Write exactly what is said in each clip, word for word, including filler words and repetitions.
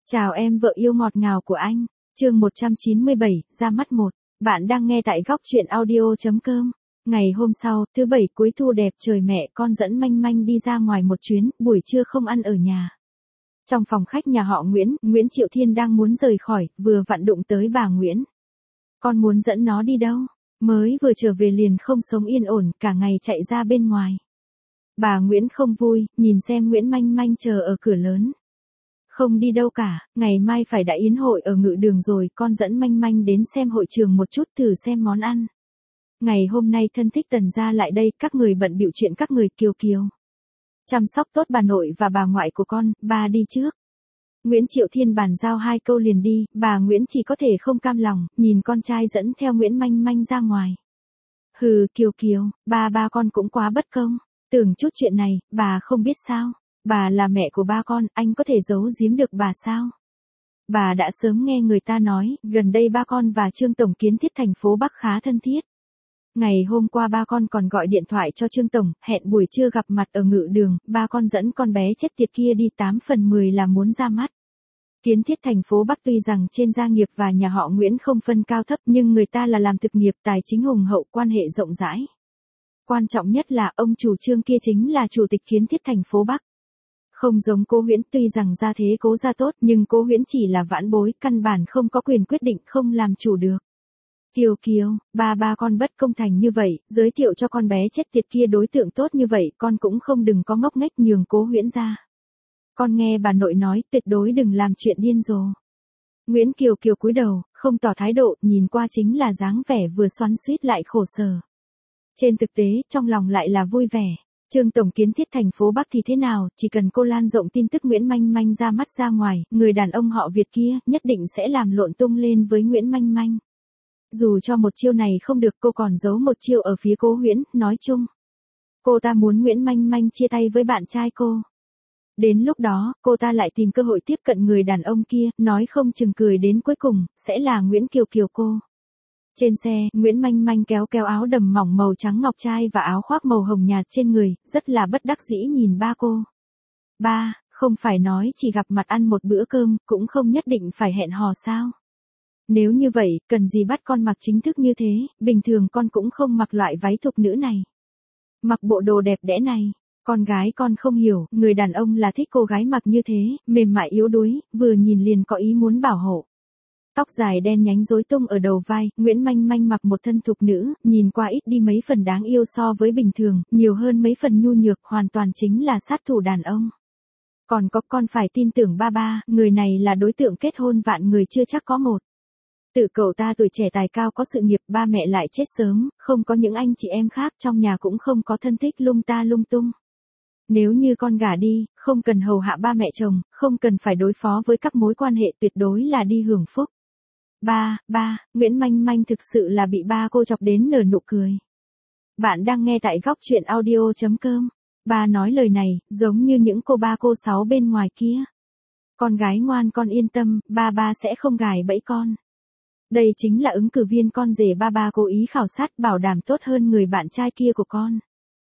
Chào em vợ yêu ngọt ngào của anh. Chương một trăm chín mươi bảy, ra mắt một. Bạn đang nghe tại góc truyện audio chấm com. Ngày hôm sau, thứ bảy cuối thu đẹp trời, mẹ con dẫn Manh Manh đi ra ngoài một chuyến, buổi trưa không ăn ở nhà. Trong phòng khách nhà họ Nguyễn, Nguyễn Triệu Thiên đang muốn rời khỏi, vừa vặn đụng tới bà Nguyễn. Con muốn dẫn nó đi đâu? Mới vừa trở về liền không sống yên ổn, cả ngày chạy ra bên ngoài. Bà Nguyễn không vui, nhìn xem Nguyễn Manh Manh chờ ở cửa lớn. Không đi đâu cả, ngày mai phải đã yến hội ở Ngự Đường rồi, con dẫn Manh Manh đến xem hội trường một chút, thử xem món ăn. Ngày hôm nay thân thích Tần gia lại đây, các người bận bịu chuyện các người. Kiều Kiều, chăm sóc tốt bà nội và bà ngoại của con, ba đi trước. Nguyễn Triệu Thiên bàn giao hai câu liền đi, bà Nguyễn chỉ có thể không cam lòng, nhìn con trai dẫn theo Nguyễn Manh Manh ra ngoài. Hừ, Kiều Kiều, ba ba con cũng quá bất công, tưởng chút chuyện này, bà không biết sao? Bà là mẹ của ba con, anh có thể giấu giếm được bà sao? Bà đã sớm nghe người ta nói, gần đây ba con và Trương Tổng Kiến Thiết thành phố Bắc khá thân thiết. Ngày hôm qua ba con còn gọi điện thoại cho Trương Tổng, hẹn buổi trưa gặp mặt ở Ngự Đường, ba con dẫn con bé chết tiệt kia đi, tám phần mười là muốn ra mắt. Kiến Thiết thành phố Bắc tuy rằng trên gia nghiệp và nhà họ Nguyễn không phân cao thấp, nhưng người ta là làm thực nghiệp, tài chính hùng hậu, quan hệ rộng rãi. Quan trọng nhất là ông chủ Trương kia chính là chủ tịch Kiến Thiết thành phố Bắc. Không giống cô Huyễn, tuy rằng gia thế cố gia tốt, nhưng cô Huyễn chỉ là vãn bối, căn bản không có quyền quyết định, không làm chủ được. Kiều Kiều, ba ba con bất công thành như vậy, giới thiệu cho con bé chết tiệt kia đối tượng tốt như vậy, con cũng không đừng có ngốc nghếch nhường cô Huyễn ra. Con nghe bà nội nói, tuyệt đối đừng làm chuyện điên rồ. Nguyễn Kiều Kiều cúi đầu, không tỏ thái độ, nhìn qua chính là dáng vẻ vừa xoắn xuýt lại khổ sở. Trên thực tế, trong lòng lại là vui vẻ. Trương Tổng Kiến Thiết thành phố Bắc thì thế nào, chỉ cần cô lan rộng tin tức Nguyễn Manh Manh ra mắt ra ngoài, người đàn ông họ Việt kia, nhất định sẽ làm lộn tung lên với Nguyễn Manh Manh. Dù cho một chiêu này không được, cô còn giấu một chiêu ở phía cô Huyễn, nói chung. Cô ta muốn Nguyễn Manh Manh chia tay với bạn trai cô. Đến lúc đó, cô ta lại tìm cơ hội tiếp cận người đàn ông kia, nói không chừng cười đến cuối cùng, sẽ là Nguyễn Kiều Kiều cô. Trên xe, Nguyễn Manh Manh kéo kéo áo đầm mỏng màu trắng ngọc trai và áo khoác màu hồng nhạt trên người, rất là bất đắc dĩ nhìn ba cô. Ba, không phải nói chỉ gặp mặt ăn một bữa cơm, cũng không nhất định phải hẹn hò sao? Nếu như vậy, cần gì bắt con mặc chính thức như thế, bình thường con cũng không mặc loại váy thục nữ này. Mặc bộ đồ đẹp đẽ này, con gái con không hiểu, người đàn ông là thích cô gái mặc như thế, mềm mại yếu đuối, vừa nhìn liền có ý muốn bảo hộ. Tóc dài đen nhánh rối tung ở đầu vai, Nguyễn Manh Manh mặc một thân thục nữ, nhìn qua ít đi mấy phần đáng yêu so với bình thường, nhiều hơn mấy phần nhu nhược, hoàn toàn chính là sát thủ đàn ông. Còn có, con phải tin tưởng ba ba, người này là đối tượng kết hôn vạn người chưa chắc có một. Tự cậu ta tuổi trẻ tài cao có sự nghiệp, ba mẹ lại chết sớm, không có những anh chị em khác, trong nhà cũng không có thân thích lung ta lung tung. Nếu như con gả đi, không cần hầu hạ ba mẹ chồng, không cần phải đối phó với các mối quan hệ, tuyệt đối là đi hưởng phúc. Ba, ba, Nguyễn Manh Manh thực sự là bị ba cô chọc đến nở nụ cười. Bạn đang nghe tại góc truyện audio chấm com. Ba nói lời này, giống như những cô ba cô sáu bên ngoài kia. Con gái ngoan, con yên tâm, ba ba sẽ không gài bẫy con. Đây chính là ứng cử viên con rể ba ba cố ý khảo sát, bảo đảm tốt hơn người bạn trai kia của con.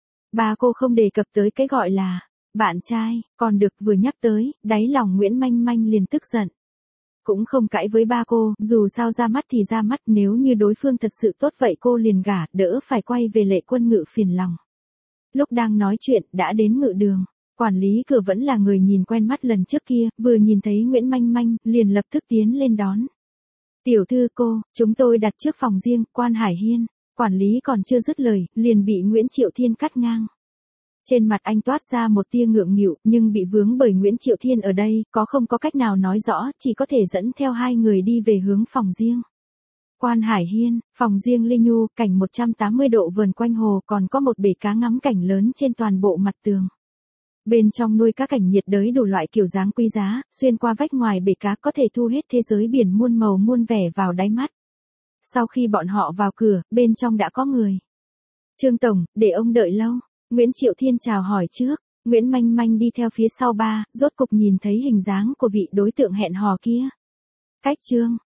Ba cô không đề cập tới cái gọi là bạn trai, còn được vừa nhắc tới, đáy lòng Nguyễn Manh Manh liền tức giận. Cũng không cãi với ba cô, dù sao ra mắt thì ra mắt, nếu như đối phương thật sự tốt vậy cô liền gả, đỡ phải quay về Lệ Quân Ngự phiền lòng. Lúc đang nói chuyện, đã đến Ngự Đường, quản lý cửa vẫn là người nhìn quen mắt lần trước kia, vừa nhìn thấy Nguyễn Manh Manh, liền lập tức tiến lên đón. Tiểu thư cô, chúng tôi đặt trước phòng riêng, Quan Hải Hiên. Quản lý còn chưa dứt lời, liền bị Nguyễn Triệu Thiên cắt ngang. Trên mặt anh toát ra một tia ngượng nghịu, nhưng bị vướng bởi Nguyễn Triệu Thiên ở đây, có không có cách nào nói rõ, chỉ có thể dẫn theo hai người đi về hướng phòng riêng. Quan Hải Hiên, phòng riêng Ly Nhu, cảnh một trăm tám mươi độ vườn quanh hồ, còn có một bể cá ngắm cảnh lớn trên toàn bộ mặt tường. Bên trong nuôi các cảnh nhiệt đới đủ loại kiểu dáng quý giá, xuyên qua vách ngoài bể cá có thể thu hết thế giới biển muôn màu muôn vẻ vào đáy mắt. Sau khi bọn họ vào cửa, bên trong đã có người. Trương Tổng, để ông đợi lâu. Nguyễn Triệu Thiên chào hỏi trước. Nguyễn Manh Manh đi theo phía sau ba, rốt cục nhìn thấy hình dáng của vị đối tượng hẹn hò kia. Cách Trương,